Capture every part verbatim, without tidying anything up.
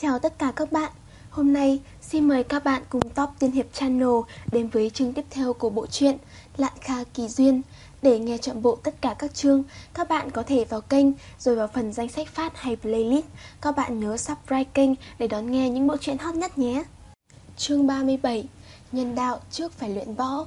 Chào tất cả các bạn. Hôm nay xin mời các bạn cùng Top Tiên Hiệp Channel đến với chương tiếp theo của bộ truyện Lạn Kha Kỳ Duyên. Để nghe trọn bộ tất cả các chương, các bạn có thể vào kênh rồi vào phần danh sách phát hay playlist. Các bạn nhớ subscribe kênh để đón nghe những bộ truyện hot nhất nhé. Chương ba mươi bảy. Nhân đạo trước phải luyện võ.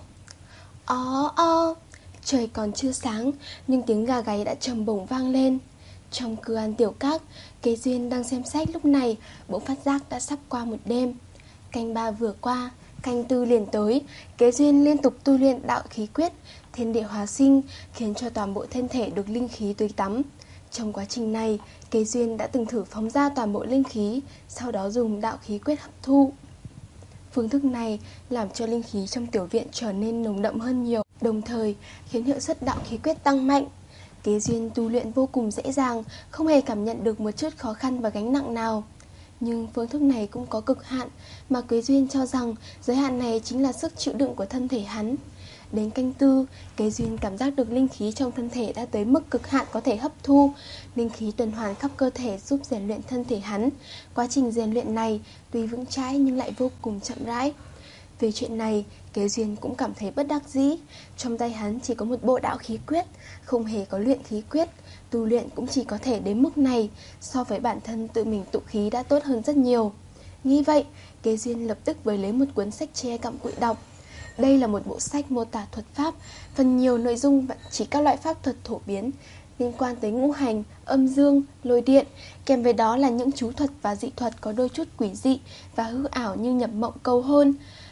Ó ó, trời còn chưa sáng nhưng tiếng gà gáy đã trầm bổng vang lên. Trong cửa ăn tiểu các, Kế Duyên đang xem sách lúc này bỗng phát giác đã sắp qua một đêm. Canh ba vừa qua, canh tư liền tới. Kế Duyên liên tục tu luyện đạo khí quyết, thiên địa hóa sinh, khiến cho toàn bộ thân thể được linh khí tưới tắm. Trong quá trình này, Kế Duyên đã từng thử phóng ra toàn bộ linh khí, sau đó dùng đạo khí quyết hấp thu. Phương thức này làm cho linh khí trong tiểu viện trở nên nồng đậm hơn nhiều, đồng thời khiến hiệu suất đạo khí quyết tăng mạnh. Kế Duyên tu luyện vô cùng dễ dàng, không hề cảm nhận được một chút khó khăn và gánh nặng nào. Nhưng phương thức này cũng có cực hạn, mà Kế Duyên cho rằng giới hạn này chính là sức chịu đựng của thân thể hắn. Đến canh tư, Kế Duyên cảm giác được linh khí trong thân thể đã tới mức cực hạn có thể hấp thu. Linh khí tuần hoàn khắp cơ thể giúp rèn luyện thân thể hắn. Quá trình rèn luyện này tuy vững chãi nhưng lại vô cùng chậm rãi. Về chuyện này, Kế Duyên cũng cảm thấy bất đắc dĩ. Trong tay hắn chỉ có một bộ đạo khí quyết, không hề có luyện khí quyết. Tu luyện cũng chỉ có thể đến mức này, so với bản thân tự mình tụ khí đã tốt hơn rất nhiều. Nghĩ vậy, Kế Duyên lập tức với lấy một cuốn sách tre cặm cụi đọc. Đây là một bộ sách mô tả thuật pháp, phần nhiều nội dung chỉ các loại pháp thuật phổ biến liên quan tới ngũ hành, âm dương, lôi điện, kèm với đó là những chú thuật và dị thuật có đôi chút quỷ dị và hư ảo như nhập mộng cầu hôn,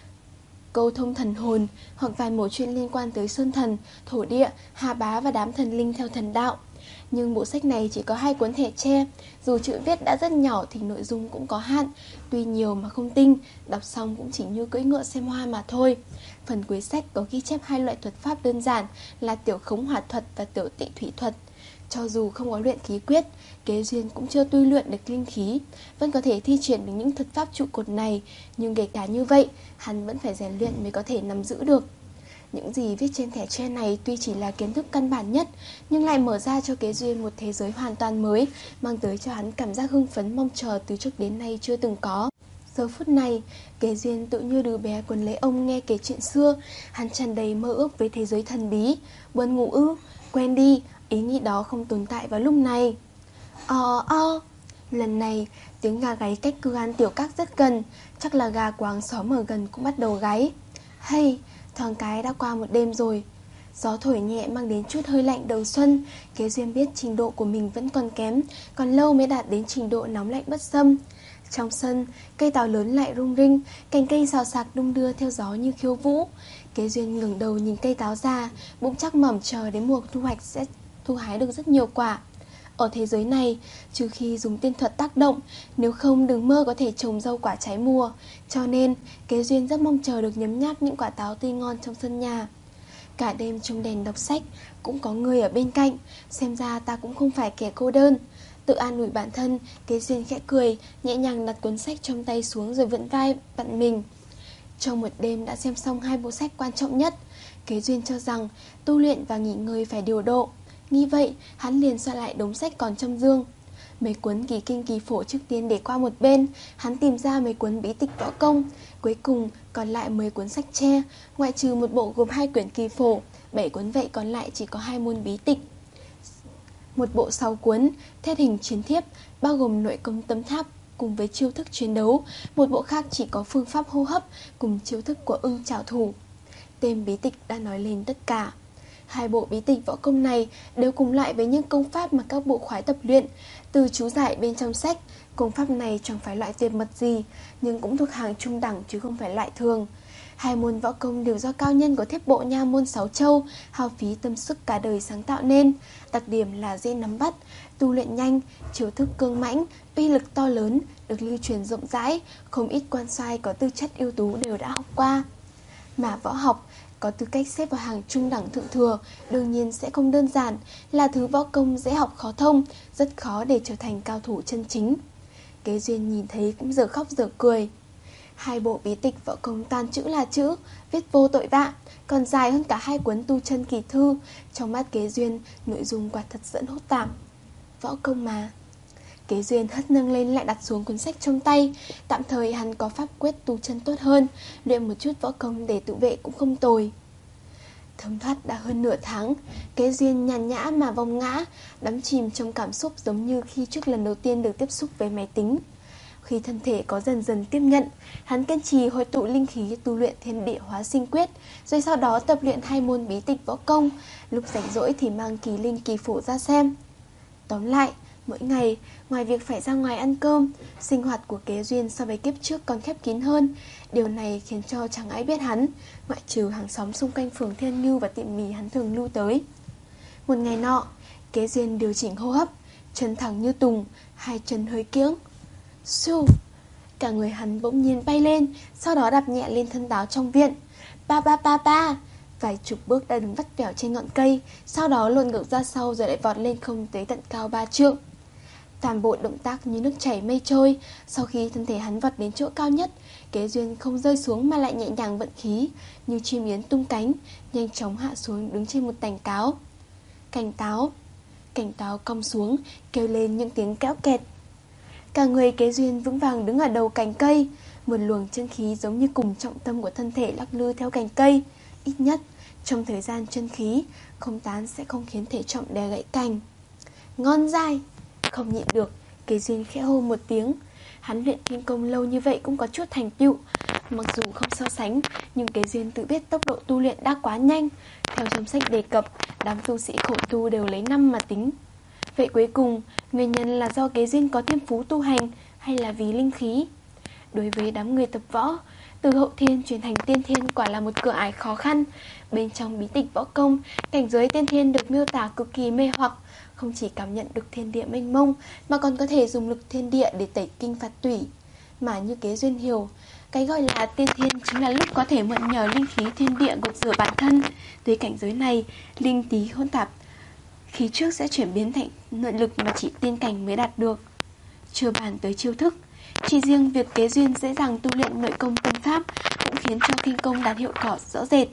câu thông thần hồn, hoặc vài mẩu chuyện liên quan tới sơn thần, thổ địa, hà bá và đám thần linh theo thần đạo. Nhưng bộ sách này chỉ có hai cuốn thẻ tre, dù chữ viết đã rất nhỏ thì nội dung cũng có hạn, tuy nhiều mà không tinh, đọc xong cũng chỉ như cưỡi ngựa xem hoa mà thôi. Phần cuối sách có ghi chép hai loại thuật pháp đơn giản là tiểu khống hỏa thuật và tiểu tị thủy thuật. Cho dù không có luyện khí quyết, Kế Duyên cũng chưa tu luyện được linh khí, vẫn có thể thi triển được những thuật pháp trụ cột này, nhưng kể cả như vậy, hắn vẫn phải rèn luyện mới có thể nắm giữ được. Những gì viết trên thẻ tre này tuy chỉ là kiến thức căn bản nhất, nhưng lại mở ra cho Kế Duyên một thế giới hoàn toàn mới, mang tới cho hắn cảm giác hưng phấn mong chờ từ trước đến nay chưa từng có. Giờ phút này, Kế Duyên tự như đứa bé quấn lấy ông nghe kể chuyện xưa, hắn tràn đầy mơ ước với thế giới thần bí. Buồn ngủ ư? Quên đi, ý nghĩ đó không tồn tại vào lúc này. Ò o, lần này tiếng gà gáy cách cửa ăn tiểu các rất gần, chắc là gà của hàng xóm ở gần cũng bắt đầu gáy. Hay, thoáng cái đã qua một đêm rồi. Gió thổi nhẹ mang đến chút hơi lạnh đầu xuân. Kế Duyên biết trình độ của mình vẫn còn kém, còn lâu mới đạt đến trình độ nóng lạnh bất xâm. Trong sân, cây táo lớn lại rung rinh, cành cây xào xạc đung đưa theo gió như khiêu vũ. Kế Duyên ngẩng đầu nhìn cây táo già, bụng chắc mẩm chờ đến mùa thu hoạch sẽ thu hái được rất nhiều quả. Ở thế giới này, trừ khi dùng tiên thuật tác động, nếu không đừng mơ có thể trồng rau quả trái mùa. Cho nên, Kế Duyên rất mong chờ được nhấm nháp những quả táo tươi ngon trong sân nhà. Cả đêm trong đèn đọc sách, cũng có người ở bên cạnh, xem ra ta cũng không phải kẻ cô đơn. Tự an ủi bản thân, Kế Duyên khẽ cười, nhẹ nhàng đặt cuốn sách trong tay xuống rồi vươn vai vặn mình. Trong một đêm đã xem xong hai bộ sách quan trọng nhất, Kế Duyên cho rằng tu luyện và nghỉ ngơi phải điều độ. Nghĩ vậy, hắn liền xoay lại đống sách còn trong dương. Mấy cuốn kỳ kinh kỳ phổ trước tiên để qua một bên, hắn tìm ra mấy cuốn bí tịch võ công. Cuối cùng còn lại mười cuốn sách tre, ngoại trừ một bộ gồm hai quyển kỳ phổ, bảy cuốn vậy còn lại chỉ có hai môn bí tịch. Một bộ sáu cuốn, thiết hình chiến thiếp, bao gồm nội công tấm tháp cùng với chiêu thức chiến đấu. Một bộ khác chỉ có phương pháp hô hấp cùng chiêu thức của ưng trảo thủ. Tên bí tịch đã nói lên tất cả. Hai bộ bí tịch võ công này đều cùng lại với những công pháp mà các bộ khoái tập luyện. Từ chú giải bên trong sách, công pháp này chẳng phải loại tuyệt mật gì, nhưng cũng thuộc hàng trung đẳng chứ không phải loại thường. Hai môn võ công đều do cao nhân của Thiếp Bộ Nha môn Sáu Châu hao phí tâm sức cả đời sáng tạo nên. Đặc điểm là dễ nắm bắt, tu luyện nhanh, chiêu thức cương mãnh, uy lực to lớn, được lưu truyền rộng rãi. Không ít quan sai có tư chất ưu tú đều đã học qua. Mà võ học có tư cách xếp vào hàng trung đẳng thượng thừa, đương nhiên sẽ không đơn giản, là thứ võ công dễ học khó thông, rất khó để trở thành cao thủ chân chính. Kế Duyên nhìn thấy cũng giờ khóc giờ cười. Hai bộ bí tịch võ công toàn chữ là chữ, viết vô tội vạ, còn dài hơn cả hai cuốn tu chân kỳ thư. Trong mắt Kế Duyên, nội dung quả thật dẫn hốt tạp. Võ công mà. Kế Kế Duyên hất nâng lên lại đặt xuống cuốn sách trong tay. Tạm thời hắn có pháp quyết tu chân tốt hơn, luyện một chút võ công để tự vệ cũng không tồi. Thấm thoát đã hơn nửa tháng, Kế Duyên nhàn nhã mà vong ngã, đắm chìm trong cảm xúc giống như khi trước lần đầu tiên được tiếp xúc với máy tính. Khi thân thể có dần dần tiếp nhận, hắn kiên trì hội tụ linh khí tu luyện Thiên Địa Hóa Sinh Quyết, rồi sau đó tập luyện hai môn bí tịch võ công, lúc rảnh rỗi thì mang kỳ linh kỳ phổ ra xem. Tóm lại, mỗi ngày, ngoài việc phải ra ngoài ăn cơm, sinh hoạt của Kế Duyên so với kiếp trước còn khép kín hơn. Điều này khiến cho chẳng ai biết hắn, ngoại trừ hàng xóm xung quanh phường Thiên Ngưu và tiệm mì hắn thường lưu tới. Một ngày nọ, Kế Duyên điều chỉnh hô hấp, chân thẳng như tùng, hai chân hơi kiếng. Xù! Cả người hắn bỗng nhiên bay lên, sau đó đạp nhẹ lên thân táo trong viện. Ba ba ba ba! Vài chục bước đã đứng vắt vẻo trên ngọn cây, sau đó luồn ngược ra sau rồi lại vọt lên không tới tận cao ba trượng. Toàn bộ động tác như nước chảy mây trôi. Sau khi thân thể hắn vọt đến chỗ cao nhất, Kế Duyên không rơi xuống mà lại nhẹ nhàng vận khí, như chim yến tung cánh, nhanh chóng hạ xuống đứng trên một tành táo. Cành táo, cành táo cong xuống, kêu lên những tiếng kéo kẹt. Cả người Kế Duyên vững vàng đứng ở đầu cành cây, một luồng chân khí giống như cùng trọng tâm của thân thể lắc lư theo cành cây. Ít nhất, trong thời gian chân khí không tán sẽ không khiến thể trọng đè gãy cành. Ngon dai! Không nhịn được, Kế Duyên khẽ hô một tiếng. Hắn luyện thiên công lâu như vậy cũng có chút thành tựu. Mặc dù không so sánh, nhưng Kế Duyên tự biết tốc độ tu luyện đã quá nhanh. Theo trong sách đề cập, đám tu sĩ khổ tu đều lấy năm mà tính. Vậy cuối cùng, nguyên nhân là do Kế Duyên có thiên phú tu hành hay là vì linh khí? Đối với đám người tập võ, từ hậu thiên chuyển thành tiên thiên quả là một cửa ải khó khăn. Bên trong bí tịch võ công, cảnh giới tiên thiên được miêu tả cực kỳ mê hoặc. Không chỉ cảm nhận được thiên địa mênh mông, mà còn có thể dùng lực thiên địa để tẩy kinh phạt tủy. Mà như Kế Duyên hiểu, cái gọi là tiên thiên chính là lúc có thể mượn nhờ linh khí thiên địa gột rửa bản thân. Tới cảnh giới này, linh tí hỗn tạp, khí trước sẽ chuyển biến thành nội lực mà chỉ tiên cảnh mới đạt được. Chưa bàn tới chiêu thức, chỉ riêng việc Kế Duyên dễ dàng tu luyện nội công tâm pháp cũng khiến cho kinh công đạt hiệu quả rõ rệt.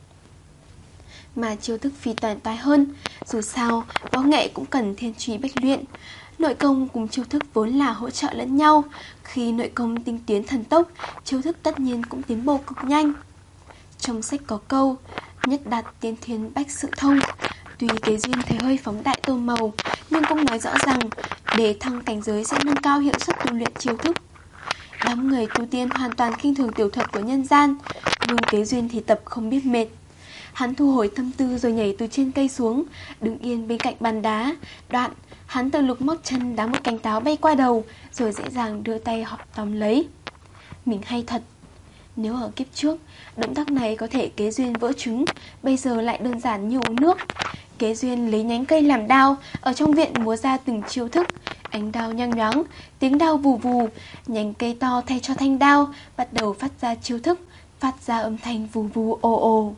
Mà chiêu thức phi toàn toái hơn, dù sao, võ nghệ cũng cần thiên truy bách luyện. Nội công cùng chiêu thức vốn là hỗ trợ lẫn nhau. Khi nội công tinh tiến thần tốc, chiêu thức tất nhiên cũng tiến bộ cực nhanh. Trong sách có câu, nhất đạt tiên thiên bách sự thông. Tuy Kế Duyên thấy hơi phóng đại tô màu, nhưng cũng nói rõ rằng để thăng cảnh giới sẽ nâng cao hiệu suất tu luyện chiêu thức. Đám người tu tiên hoàn toàn khinh thường tiểu thuật của nhân gian, nhưng Kế Duyên thì tập không biết mệt. Hắn thu hồi tâm tư rồi nhảy từ trên cây xuống, đứng yên bên cạnh bàn đá. Đoạn, hắn từ lục móc chân đá một cành táo bay qua đầu, rồi dễ dàng đưa tay họ tóm lấy. Mình hay thật. Nếu ở kiếp trước, động tác này có thể Kế Duyên vỡ trứng, bây giờ lại đơn giản như uống nước. Kế Duyên lấy nhánh cây làm đao, ở trong viện múa ra từng chiêu thức. Ánh đao nhang nhoáng, tiếng đao vù vù, nhánh cây to thay cho thanh đao, bắt đầu phát ra chiêu thức, phát ra âm thanh vù vù ồ ồ.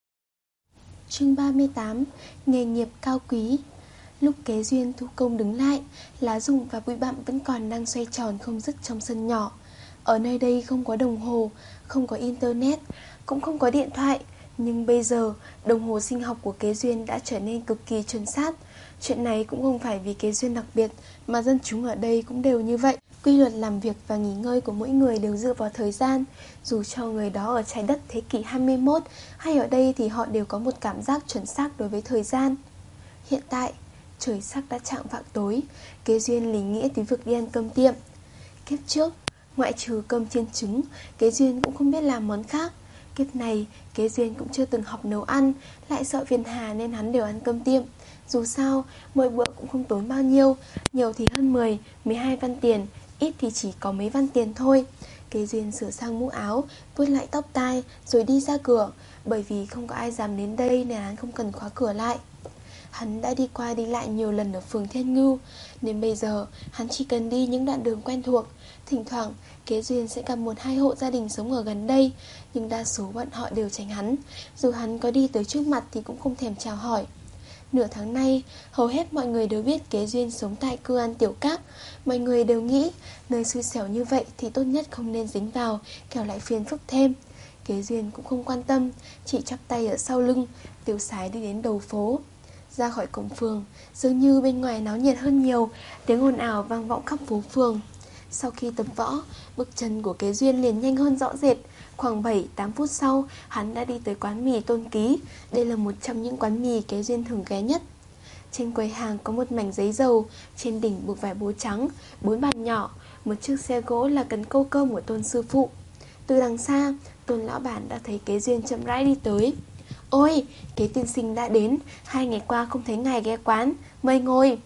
Chương ba mươi tám. Nghề nghiệp cao quý. Lúc Kế Duyên thu công đứng lại, lá rụng và bụi bặm vẫn còn đang xoay tròn không dứt trong sân nhỏ. Ở nơi đây không có đồng hồ, không có internet, cũng không có điện thoại. Nhưng bây giờ, đồng hồ sinh học của Kế Duyên đã trở nên cực kỳ chuẩn xác. Chuyện này cũng không phải vì Kế Duyên đặc biệt, mà dân chúng ở đây cũng đều như vậy. Quy luật làm việc và nghỉ ngơi của mỗi người đều dựa vào thời gian. Dù cho người đó ở trái đất thế kỷ hai mươi mốt hay ở đây thì họ đều có một cảm giác chuẩn xác đối với thời gian. Hiện tại, trời sắc đã chạng vạng tối, Kế Duyên lý nghĩa tới việc đi ăn cơm tiệm. Kiếp trước, ngoại trừ cơm chiên trứng, Kế Duyên cũng không biết làm món khác. Kiếp này, Kế Duyên cũng chưa từng học nấu ăn, lại sợ phiền hà nên hắn đều ăn cơm tiệm. Dù sao, mỗi bữa cũng không tốn bao nhiêu, nhiều thì hơn mười, mười hai văn tiền, ít thì chỉ có mấy văn tiền thôi. Kế Duyên sửa sang mũ áo, vuốt lại tóc tai, rồi đi ra cửa. Bởi vì không có ai dám đến đây nên hắn không cần khóa cửa lại. Hắn đã đi qua đi lại nhiều lần ở phường Thiên Ngưu, nên bây giờ hắn chỉ cần đi những đoạn đường quen thuộc. Thỉnh thoảng, Kế Duyên sẽ gặp một hai hộ gia đình sống ở gần đây, nhưng đa số bọn họ đều tránh hắn. Dù hắn có đi tới trước mặt thì cũng không thèm chào hỏi. Nửa tháng nay, hầu hết mọi người đều biết Kế Duyên sống tại Cư An Tiểu Các. Mọi người đều nghĩ, nơi xui xẻo như vậy thì tốt nhất không nên dính vào, kẻo lại phiền phức thêm. Kế Duyên cũng không quan tâm, chỉ chắp tay ở sau lưng, tiêu sái đi đến đầu phố. Ra khỏi cổng phường, dường như bên ngoài náo nhiệt hơn nhiều, tiếng ồn ào vang vọng khắp phố phường. Sau khi tập võ, bước chân của Kế Duyên liền nhanh hơn rõ rệt. Khoảng bảy tám phút sau, hắn đã đi tới quán mì Tôn Ký. Đây là một trong những quán mì Kế Duyên thường ghé nhất. Trên quầy hàng có một mảnh giấy dầu, trên đỉnh buộc vải bố trắng, bốn bàn nhỏ, một chiếc xe gỗ là cần câu cơm của Tôn sư phụ. Từ đằng xa, Tôn lão bản đã thấy Kế Duyên chậm rãi đi tới. Ôi, Kế tiên sinh đã đến, hai ngày qua không thấy ngài ghé quán, mời ngồi.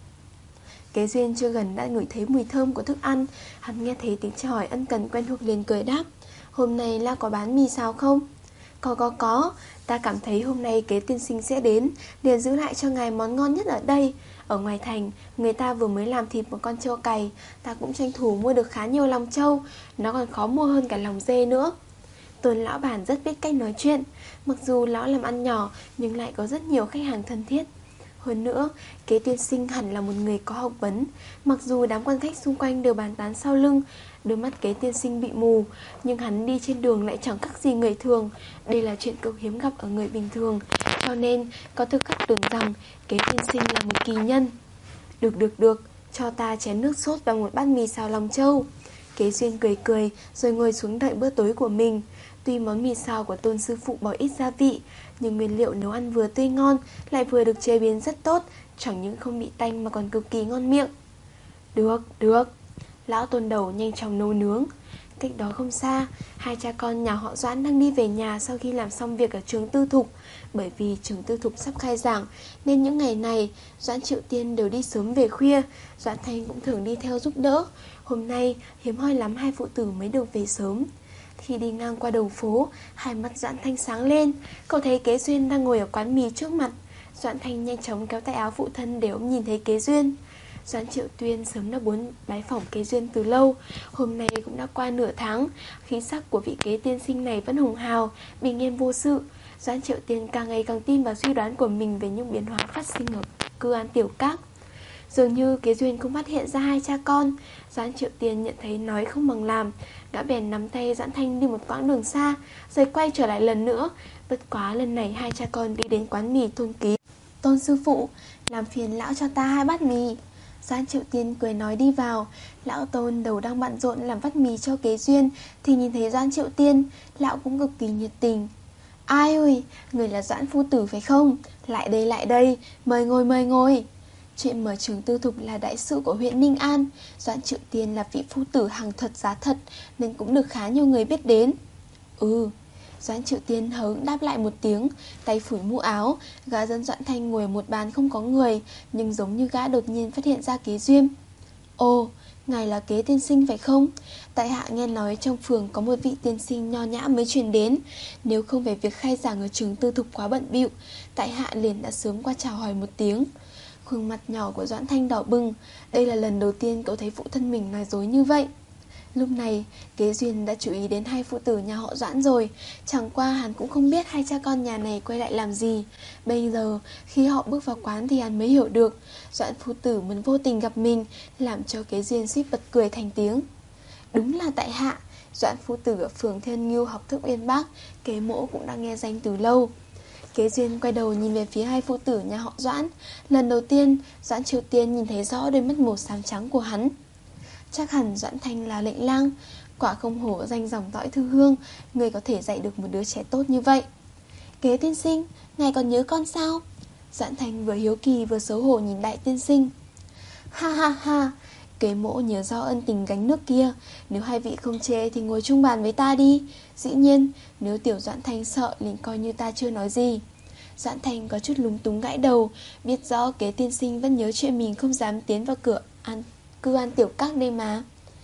Kế Duyên chưa gần đã ngửi thấy mùi thơm của thức ăn. Hắn nghe thấy tiếng chào hỏi ân cần quen thuộc liền cười đáp. Hôm nay là có bán mì xào không? Có có có, ta cảm thấy hôm nay Kế tiên sinh sẽ đến, liền giữ lại cho ngài món ngon nhất ở đây. Ở ngoài thành, người ta vừa mới làm thịt một con trâu cày, ta cũng tranh thủ mua được khá nhiều lòng trâu, nó còn khó mua hơn cả lòng dê nữa. Tôn lão bản rất biết cách nói chuyện. Mặc dù lão làm ăn nhỏ, nhưng lại có rất nhiều khách hàng thân thiết. Hơn nữa, Kế tiên sinh hẳn là một người có học vấn. Mặc dù đám quan khách xung quanh đều bàn tán sau lưng, đôi mắt Kế tiên sinh bị mù, nhưng hắn đi trên đường lại chẳng khác gì người thường. Đây là chuyện cực hiếm gặp ở người bình thường, cho nên có thực khách tưởng rằng Kế tiên sinh là một kỳ nhân. Được được được, cho ta chén nước sốt và một bát mì xào lòng trâu. Kế Duyên cười cười rồi ngồi xuống đợi bữa tối của mình. Tuy món mì xào của Tôn sư phụ bỏ ít gia vị, nhưng nguyên liệu nấu ăn vừa tươi ngon, lại vừa được chế biến rất tốt, chẳng những không bị tanh mà còn cực kỳ ngon miệng. Được, được. Lão Tôn đầu nhanh chóng nấu nướng. Cách đó không xa, hai cha con nhà họ Doãn đang đi về nhà sau khi làm xong việc ở trường tư thục. Bởi vì trường tư thục sắp khai giảng, nên những ngày này Doãn Triệu Tiên đều đi sớm về khuya. Doãn Thanh cũng thường đi theo giúp đỡ. Hôm nay hiếm hoi lắm hai phụ tử mới được về sớm. Khi đi ngang qua đầu phố, hai mắt Doãn Thanh sáng lên. Cậu thấy Kế Duyên đang ngồi ở quán mì trước mặt. Doãn Thanh nhanh chóng kéo tay áo phụ thân để ông nhìn thấy Kế Duyên. Doãn Triệu Tuyên sớm đã muốn bái phỏng Kế Duyên từ lâu. Hôm nay cũng đã qua nửa tháng, khí sắc của vị Kế tiên sinh này vẫn hùng hào, bình yên vô sự. Doãn Triệu Tiên càng ngày càng tin vào suy đoán của mình về những biến hóa phát sinh ở cư an Tiểu Các. Dường như Kế Duyên không phát hiện ra hai cha con. Doãn Triệu Tiên nhận thấy nói không bằng làm, đã bèn nắm tay Doãn Thanh đi một quãng đường xa, rồi quay trở lại lần nữa. Bất quá lần này hai cha con đi đến quán mì Tôn Ký. Tôn sư phụ, làm phiền lão cho ta hai bát mì. Doãn Triệu Tiên cười nói đi vào. Lão Tôn đầu đang bận rộn làm vắt mì cho Kế Duyên thì nhìn thấy Doãn Triệu Tiên, lão cũng cực kỳ nhiệt tình. Ai ơi, người là Doãn phu tử phải không? Lại đây lại đây, mời ngồi mời ngồi. Chuyện mở trường tư thục là đại sự của huyện Ninh An. Doãn Triệu Tiên là vị phu tử hàng thật giá thật, nên cũng được khá nhiều người biết đến. Ừ. Doãn Triệu Tiên hớn đáp lại một tiếng, tay phủi mũ áo. Gã dẫn Doãn Thanh ngồi một bàn không có người, nhưng giống như gã đột nhiên phát hiện ra Kế Duyên. Ồ, ngài là Kế tiên sinh phải không? Tại hạ nghe nói trong phường có một vị tiên sinh nho nhã mới truyền đến. Nếu không phải việc khai giảng ở trường tư thục quá bận bịu, tại hạ liền đã sớm qua chào hỏi một tiếng. Khuôn mặt nhỏ của Doãn Thanh đỏ bừng. Đây là lần đầu tiên cậu thấy phụ thân mình nói dối như vậy. Lúc này, Kế Duyên đã chú ý đến hai phụ tử nhà họ Doãn rồi. Chẳng qua hắn cũng không biết hai cha con nhà này quay lại làm gì. Bây giờ, khi họ bước vào quán thì hắn mới hiểu được. Doãn phụ tử muốn vô tình gặp mình, làm cho Kế Duyên suýt bật cười thành tiếng. Đúng là tại hạ. Doãn phụ tử ở phường Thiên Ngưu học thức uyên bác, Kế mỗ cũng đã nghe danh từ lâu. Kế Duyên quay đầu nhìn về phía hai phụ tử nhà họ Doãn. Lần đầu tiên, Doãn Triều Tiên nhìn thấy rõ đôi mắt màu xám trắng của hắn. Chắc hẳn Doãn Thanh là lệnh lang, quả không hổ danh dòng dõi thư hương, người có thể dạy được một đứa trẻ tốt như vậy. Kế tiên sinh, ngài còn nhớ con sao? Doãn Thanh vừa hiếu kỳ vừa xấu hổ nhìn đại tiên sinh. Ha ha ha, Kế mỗ nhớ rõ ân tình gánh nước kia. Nếu hai vị không chê thì ngồi chung bàn với ta đi. Dĩ nhiên, nếu tiểu Doãn Thanh sợ liền coi như ta chưa nói gì. Doãn Thanh có chút lúng túng gãi đầu, biết rõ Kế tiên sinh vẫn nhớ chuyện mình không dám tiến vào cửa an cư an Tiểu Các đây mà.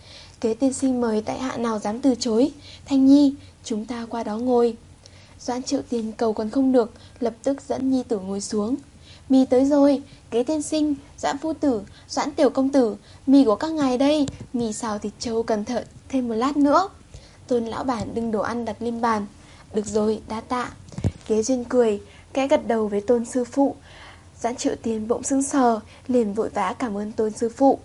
Kế tiên sinh mời tại hạ nào dám từ chối. Thanh Nhi, chúng ta qua đó ngồi. Doãn Triệu Tiên cầu còn không được, lập tức dẫn nhi tử ngồi xuống. Mì tới rồi, Kế tiên sinh, Doãn phu tử, Doãn tiểu công tử, mì của các ngài đây, mì xào thịt trâu cẩn thận thêm một lát nữa. Tôn lão bản đừng đồ ăn đặt lên bàn. Được rồi, đa tạ. Kế Duyên cười, kẽ gật đầu với Tôn sư phụ. Doãn Triệu Tiên bỗng sững sờ, liền vội vã cảm ơn Tôn sư phụ.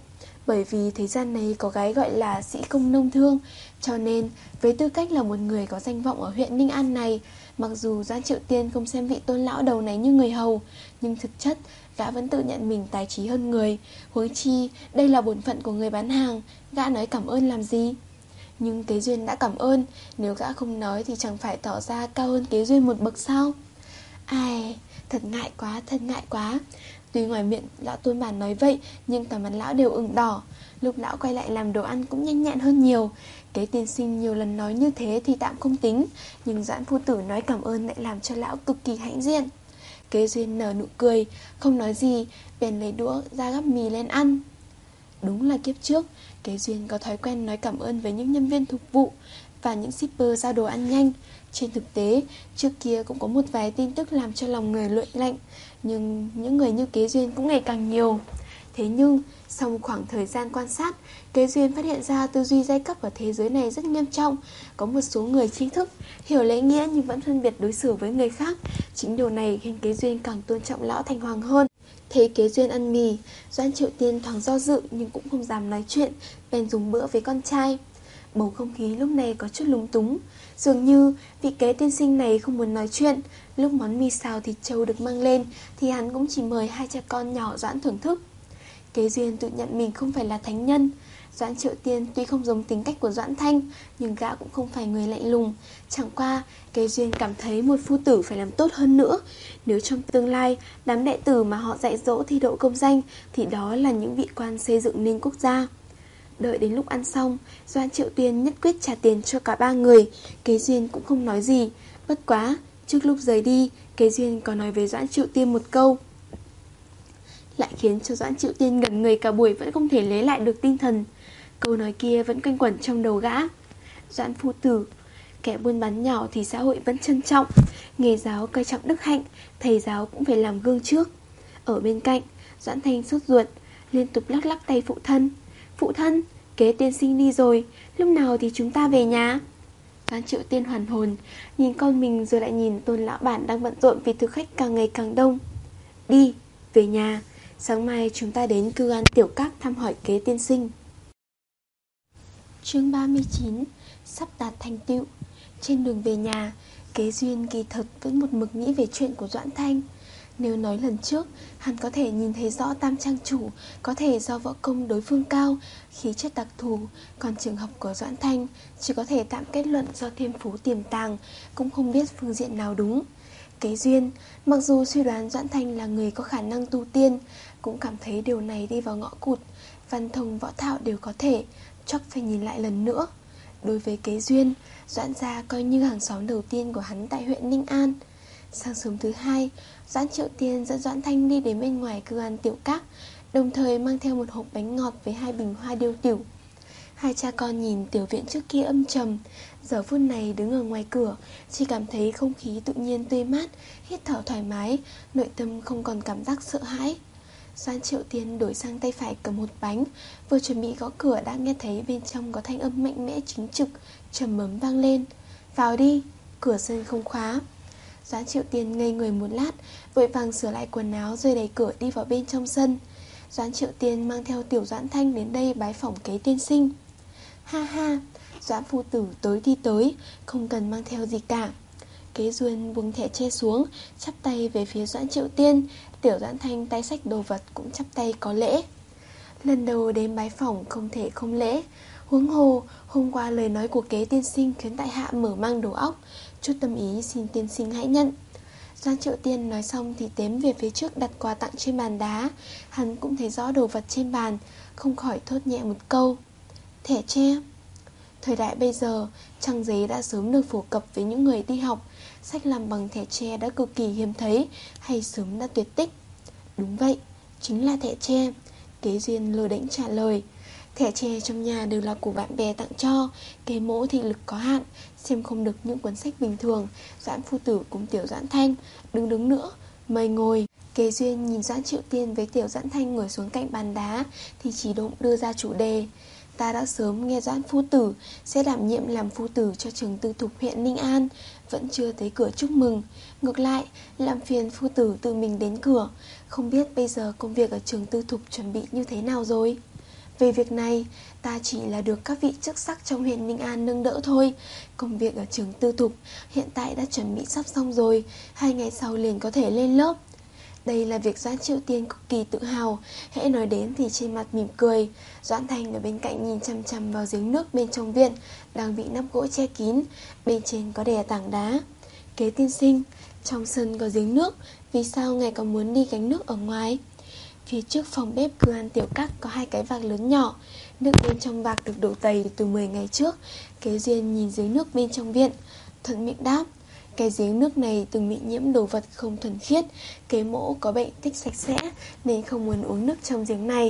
Bởi vì thế gian này có cái gọi là sĩ công nông thương, cho nên với tư cách là một người có danh vọng ở huyện Ninh An này, mặc dù Doãn Triệu Tiên không xem vị tôn lão đầu này như người hầu, nhưng thực chất gã vẫn tự nhận mình tài trí hơn người. Huống chi đây là bổn phận của người bán hàng, gã nói cảm ơn làm gì? Nhưng Kế Duyên đã cảm ơn, nếu gã không nói thì chẳng phải tỏ ra cao hơn Kế Duyên một bậc sao? Ai, thật ngại quá, thật ngại quá. Tuy ngoài miệng lão Tôn Bản nói vậy, nhưng cả mặt lão đều ửng đỏ. Lúc lão quay lại làm đồ ăn cũng nhanh nhẹn hơn nhiều. Kế tiên sinh nhiều lần nói như thế thì tạm không tính, nhưng Doãn phu tử nói cảm ơn lại làm cho lão cực kỳ hãnh diện. Kế Duyên nở nụ cười, không nói gì, bèn lấy đũa ra gắp mì lên ăn. Đúng là kiếp trước, Kế Duyên có thói quen nói cảm ơn với những nhân viên phục vụ và những shipper giao đồ ăn nhanh. Trên thực tế, trước kia cũng có một vài tin tức làm cho lòng người nguội lạnh, nhưng những người như Kế Duyên cũng ngày càng nhiều. Thế nhưng, sau một khoảng thời gian quan sát, Kế Duyên phát hiện ra tư duy giai cấp ở thế giới này rất nghiêm trọng. Có một số người trí thức, hiểu lễ nghĩa nhưng vẫn phân biệt đối xử với người khác. Chính điều này khiến Kế Duyên càng tôn trọng lão thành hoàng hơn. Thấy Kế Duyên ăn mì, Doãn Triệu Tiên thoáng do dự nhưng cũng không dám nói chuyện, bèn dùng bữa với con trai. Bầu không khí lúc này có chút lúng túng. Dường như vị Kế tiên sinh này không muốn nói chuyện. Lúc món mì xào thịt trâu được mang lên thì hắn cũng chỉ mời hai cha con nhỏ Doãn thưởng thức. Kế Duyên tự nhận mình không phải là thánh nhân. Doãn Triệu Tiên tuy không giống tính cách của Doãn Thanh, nhưng gã cũng không phải người lạnh lùng. Chẳng qua Kế Duyên cảm thấy một phu tử phải làm tốt hơn nữa. Nếu trong tương lai đám đệ tử mà họ dạy dỗ thi đậu công danh, thì đó là những vị quan xây dựng nên quốc gia. Đợi đến lúc ăn xong, Doãn Triệu Tiên nhất quyết trả tiền cho cả ba người. Kế Duyên cũng không nói gì. Bất quá, trước lúc rời đi, Kế Duyên có nói với Doãn Triệu Tiên một câu, lại khiến cho Doãn Triệu Tiên ngẩn người cả buổi vẫn không thể lấy lại được tinh thần. Câu nói kia vẫn quanh quẩn trong đầu gã. Doãn phu tử, kẻ buôn bán nhỏ thì xã hội vẫn trân trọng, nghề giáo coi trọng đức hạnh, thầy giáo cũng phải làm gương trước. Ở bên cạnh, Doãn Thanh sốt ruột, liên tục lắc lắc tay phụ thân. Phụ thân, Kế tiên sinh đi rồi, lúc nào thì chúng ta về nhà? Doãn Triệu Tiên hoàn hồn, nhìn con mình rồi lại nhìn Tôn lão bản đang bận rộn vì thực khách càng ngày càng đông. Đi, về nhà, sáng mai chúng ta đến Cư An Tiểu Các thăm hỏi Kế tiên sinh. Chương ba mươi chín, sắp đạt thành tựu. Trên đường về nhà, Kế Duyên kỳ thật vẫn một mực nghĩ về chuyện của Doãn Thanh. Nếu nói lần trước, hắn có thể nhìn thấy rõ tam trang chủ, có thể do võ công đối phương cao, khí chất đặc thù. Còn trường hợp của Doãn Thanh chỉ có thể tạm kết luận do thiên phú tiềm tàng, cũng không biết phương diện nào đúng. Kế Duyên, mặc dù suy đoán Doãn Thanh là người có khả năng tu tiên, cũng cảm thấy điều này đi vào ngõ cụt. Văn thông võ thạo đều có thể, chắc phải nhìn lại lần nữa. Đối với Kế Duyên, Doãn gia coi như hàng xóm đầu tiên của hắn tại huyện Ninh An. Sáng sớm thứ hai, Doãn Triệu Tiên dẫn Doãn Thanh đi đến bên ngoài Cư An Tiểu Các, đồng thời mang theo một hộp bánh ngọt với hai bình hoa điêu tiểu. Hai cha con nhìn tiểu viện trước kia âm trầm, giờ phút này đứng ở ngoài cửa, chỉ cảm thấy không khí tự nhiên tươi mát, hít thở thoải mái, nội tâm không còn cảm giác sợ hãi. Doãn Triệu Tiên đổi sang tay phải cầm một bánh, vừa chuẩn bị gõ cửa đã nghe thấy bên trong có thanh âm mạnh mẽ chính trực, trầm ấm vang lên. Vào đi, cửa sân không khóa. Doãn Triệu Tiên ngây người một lát, vội vàng sửa lại quần áo rồi đẩy cửa đi vào bên trong sân. Doãn Triệu Tiên mang theo tiểu Doãn Thanh đến đây bái phỏng Kế tiên sinh. Ha ha, Doãn phu tử tới thì tới, không cần mang theo gì cả. Kế Duyên buông thẻ che xuống, chắp tay về phía Doãn Triệu Tiên. Tiểu Doãn Thanh tay xách đồ vật cũng chắp tay có lễ. Lần đầu đến bái phỏng không thể không lễ. Huống hồ, hôm qua lời nói của Kế tiên sinh khiến tại hạ mở mang đầu óc, chút tâm ý xin tiên sinh hãy nhận. Doãn Triệu Tiên nói xong thì tiến về phía trước đặt quà tặng trên bàn đá. Hắn cũng thấy rõ đồ vật trên bàn, không khỏi thốt nhẹ một câu. Thẻ tre. Thời đại bây giờ, trang giấy đã sớm được phổ cập với những người đi học. Sách làm bằng thẻ tre đã cực kỳ hiếm thấy, hay sớm đã tuyệt tích. Đúng vậy, chính là thẻ tre. Kế Duyên lơ đễnh trả lời. Thẻ tre trong nhà đều là của bạn bè tặng cho. Kế mỗ thị lực có hạn, xem không được những cuốn sách bình thường. Doãn phu tử cùng tiểu Doãn Thanh, đứng đứng nữa, mời ngồi. Kế Duyên nhìn Doãn Triệu Tiên với tiểu Doãn Thanh ngồi xuống cạnh bàn đá thì chỉ động đưa ra chủ đề. Ta đã sớm nghe Doãn phu tử sẽ đảm nhiệm làm phu tử cho trường tư thục huyện Ninh An, vẫn chưa tới cửa chúc mừng. Ngược lại, làm phiền phu tử tự mình đến cửa. Không biết bây giờ công việc ở trường tư thục chuẩn bị như thế nào rồi? Về việc này, ta chỉ là được các vị chức sắc trong huyện Ninh An nâng đỡ thôi. Công việc ở trường tư thục hiện tại đã chuẩn bị sắp xong rồi, hai ngày sau liền có thể lên lớp. Đây là việc Doãn Triệu Tiên cực kỳ tự hào, hễ nói đến thì trên mặt mỉm cười. Doãn Thành ở bên cạnh nhìn chằm chằm vào giếng nước bên trong viện, đang bị nắp gỗ che kín, bên trên có đè tảng đá. Kế tiên sinh, trong sân có giếng nước, vì sao ngài có muốn đi gánh nước ở ngoài? Phía trước phòng bếp cửa ăn Tiểu Các có hai cái vạc lớn nhỏ, nước bên trong vạc được đổ đầy từ mười ngày trước. Kế Duyên nhìn giếng nước bên trong viện, thuận miệng đáp. Cái giếng nước này từng bị nhiễm đồ vật không thuần khiết, Kế mỗ có bệnh thích sạch sẽ nên không muốn uống nước trong giếng này.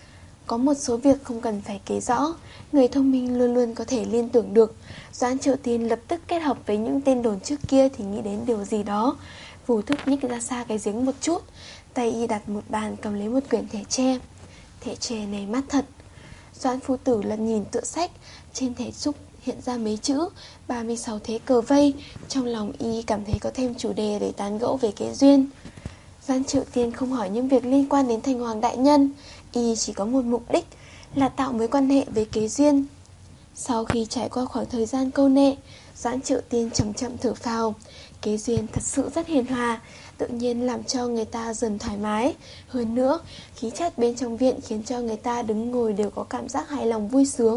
Có một số việc không cần phải kể rõ, người thông minh luôn luôn có thể liên tưởng được. Doãn Triệu Tiên lập tức kết hợp với những tên đồn trước kia thì nghĩ đến điều gì đó, vô thức nhích ra xa cái giếng một chút. Tay y đặt một bàn cầm lấy một quyển thẻ tre. Thẻ tre này mát thật. Doãn phu tử lật nhìn tựa sách, trên thẻ trúc hiện ra mấy chữ ba mươi sáu thế cờ vây. Trong lòng y cảm thấy có thêm chủ đề để tán gẫu về Kế Duyên. Doãn Triệu Tiên không hỏi những việc liên quan đến Thành Hoàng đại nhân, y chỉ có một mục đích là tạo mối quan hệ với Kế Duyên. Sau khi trải qua khoảng thời gian câu nệ, Doãn Triệu Tiên chậm chậm thở phào. Kế Duyên thật sự rất hiền hòa, tự nhiên làm cho người ta dần thoải mái. Hơn nữa, khí chất bên trong viện khiến cho người ta đứng ngồi đều có cảm giác hài lòng vui sướng.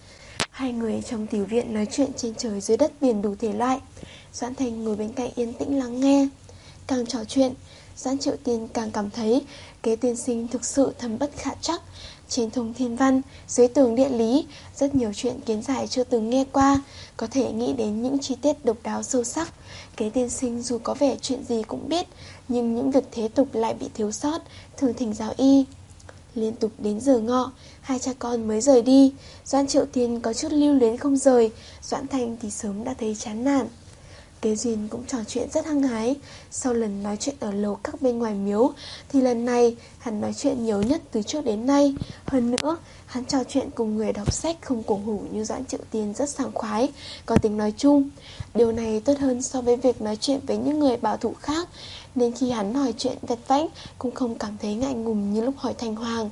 Hai người trong tiểu viện nói chuyện trên trời dưới đất biển đủ thể loại. Doãn Thành ngồi bên cạnh yên tĩnh lắng nghe. Càng trò chuyện, Doãn Triệu Tiên càng cảm thấy Kế tiên sinh thực sự thâm bất khả trắc. Trên thông thiên văn, dưới tường địa lý, rất nhiều chuyện kiến giải chưa từng nghe qua, có thể nghĩ đến những chi tiết độc đáo sâu sắc. Kế tiên sinh dù có vẻ chuyện gì cũng biết, nhưng những việc thế tục lại bị thiếu sót, thường thỉnh giáo y. Liên tục đến giờ ngọ, hai cha con mới rời đi. Doãn Triệu Tiên có chút lưu luyến không rời, Doãn Thành thì sớm đã thấy chán nản. Kế Duyên cũng trò chuyện rất hăng hái. Sau lần nói chuyện ở lầu các bên ngoài miếu, thì lần này hắn nói chuyện nhiều nhất từ trước đến nay. Hơn nữa, hắn trò chuyện cùng người đọc sách không cổ hủ như Doãn Triệu Tiên rất sảng khoái, có tính nói chung. Điều này tốt hơn so với việc nói chuyện với những người bảo thủ khác, nên khi hắn hỏi chuyện vặt vãnh cũng không cảm thấy ngại ngùng như lúc hỏi Thành Hoàng.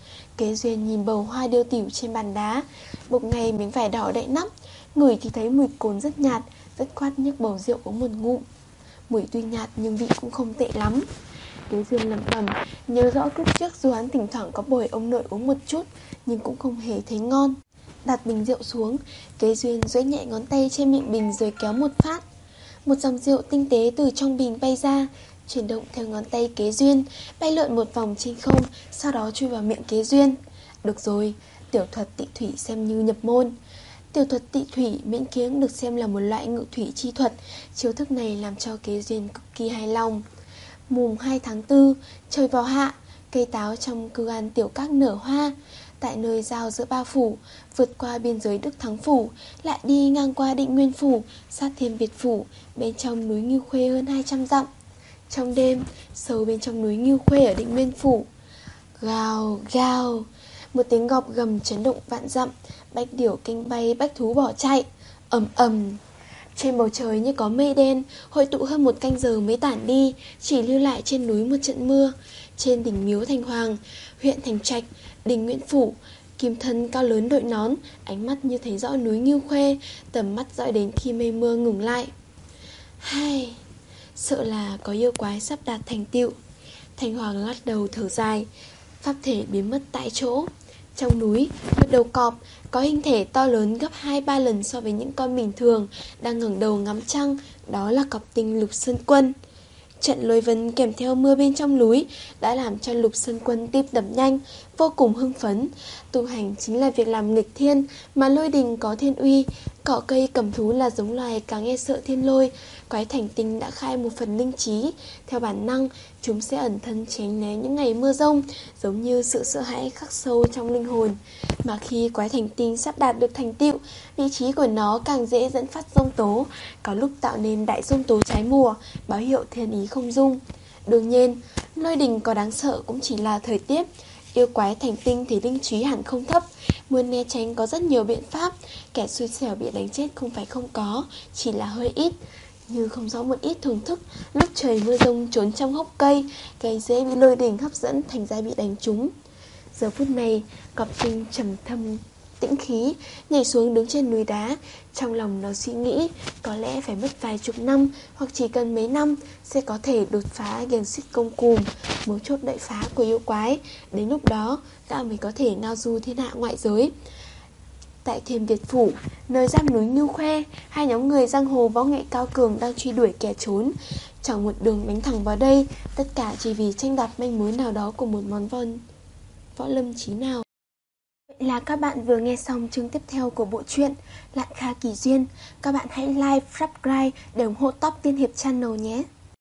Kế Duyên nhìn bầu hoa điêu tỉu trên bàn đá, một ngày miếng vải đỏ đậy nắp, ngửi thì thấy mùi cồn rất nhạt, rất khoát nhấc bầu rượu uống một ngụm. Mùi tuy nhạt nhưng vị cũng không tệ lắm. Kế Duyên lẩm bẩm, nhớ rõ kiếp trước dù hắn thỉnh thoảng có bồi ông nội uống một chút, nhưng cũng không hề thấy ngon. Đặt bình rượu xuống, Kế Duyên duỗi nhẹ ngón tay trên miệng bình rồi kéo một phát. Một dòng rượu tinh tế từ trong bình bay ra, chuyển động theo ngón tay Kế Duyên, bay lượn một vòng trên không, sau đó chui vào miệng Kế Duyên. Được rồi, tiểu thuật tị thủy xem như nhập môn. Tiểu thuật tị thủy miễn cưỡng được xem là một loại ngự thủy chi thuật. Chiêu thức này làm cho Kế Duyên cực kỳ hài lòng. Mùng hai tháng tư, trời vào hạ, cây táo trong cư an Tiểu Các nở hoa. Tại nơi giao giữa ba phủ, vượt qua biên giới Đức Thắng phủ, lại đi ngang qua Định Nguyên phủ, sát Thiên Việt phủ, bên trong núi Ngưu Khuê hơn hai trăm dặm. Trong đêm, sâu bên trong núi Ngưu Khuê ở Định Nguyên phủ, gào gào, một tiếng gọc gầm chấn động vạn dặm. Bách điểu kinh bay, bách thú bỏ chạy, ầm ầm. Trên bầu trời như có mây đen, hội tụ hơn một canh giờ mới tản đi, chỉ lưu lại trên núi một trận mưa. Trên đỉnh miếu Thành Hoàng, huyện Thành Trạch, đình Nguyễn phủ, kim thân cao lớn đội nón, ánh mắt như thấy rõ núi Ngưu Khuê, tầm mắt dõi đến khi mây mưa ngừng lại. Hai, sợ là có yêu quái sắp đạt thành tựu. Thành Hoàng lắc đầu thở dài, pháp thể biến mất tại chỗ. Trong núi, một đầu cọp có hình thể to lớn gấp hai ba lần so với những con bình thường, đang ngẩng đầu ngắm trăng, đó là cọp tinh Lục Sơn Quân. Trận lôi vân kèm theo mưa bên trong núi đã làm cho Lục Sơn Quân tim đập nhanh, vô cùng hưng phấn. Tu hành chính là việc làm nghịch thiên, mà lôi đình có thiên uy. Cỏ cây cầm thú là giống loài càng e sợ thiên lôi. Quái thành tinh đã khai một phần linh trí, theo bản năng chúng sẽ ẩn thân tránh né những ngày mưa rông, giống như sự sợ hãi khắc sâu trong linh hồn. Mà khi quái thành tinh sắp đạt được thành tựu, vị trí của nó càng dễ dẫn phát giông tố, có lúc tạo nên đại giông tố trái mùa, báo hiệu thiên ý không dung. Đương nhiên, lôi đình có đáng sợ cũng chỉ là thời tiết. Yêu quái thành tinh thì linh trí hẳn không thấp, muốn né tránh có rất nhiều biện pháp. Kẻ xui xẻo bị đánh chết không phải không có, chỉ là hơi ít. Như không rõ một ít thưởng thức, lúc trời mưa rông trốn trong hốc cây, cây dễ bị lôi đình hấp dẫn thành ra bị đánh trúng. Giờ phút này, Cọp Tinh trầm thâm tĩnh khí, nhảy xuống đứng trên núi đá. Trong lòng nó suy nghĩ, có lẽ phải mất vài chục năm, hoặc chỉ cần mấy năm sẽ có thể đột phá Gen Xích Công Cùm, mấu chốt đại phá của yêu quái. Đến lúc đó, gã mới có thể ngao du thiên hạ ngoại giới. Tại Thiên Việt Phủ, nơi giáp núi Ngưu Khoe, hai nhóm người giang hồ võ nghệ cao cường đang truy đuổi kẻ trốn. Chẳng một đường đánh thẳng vào đây, tất cả chỉ vì tranh đoạt manh mối nào đó của một món von võ lâm chí nào. Vậy là các bạn vừa nghe xong chương tiếp theo của bộ truyện Lạn Kha Kỳ Duyên. Các bạn hãy like, subscribe để ủng hộ Top Tiên Hiệp Channel nhé.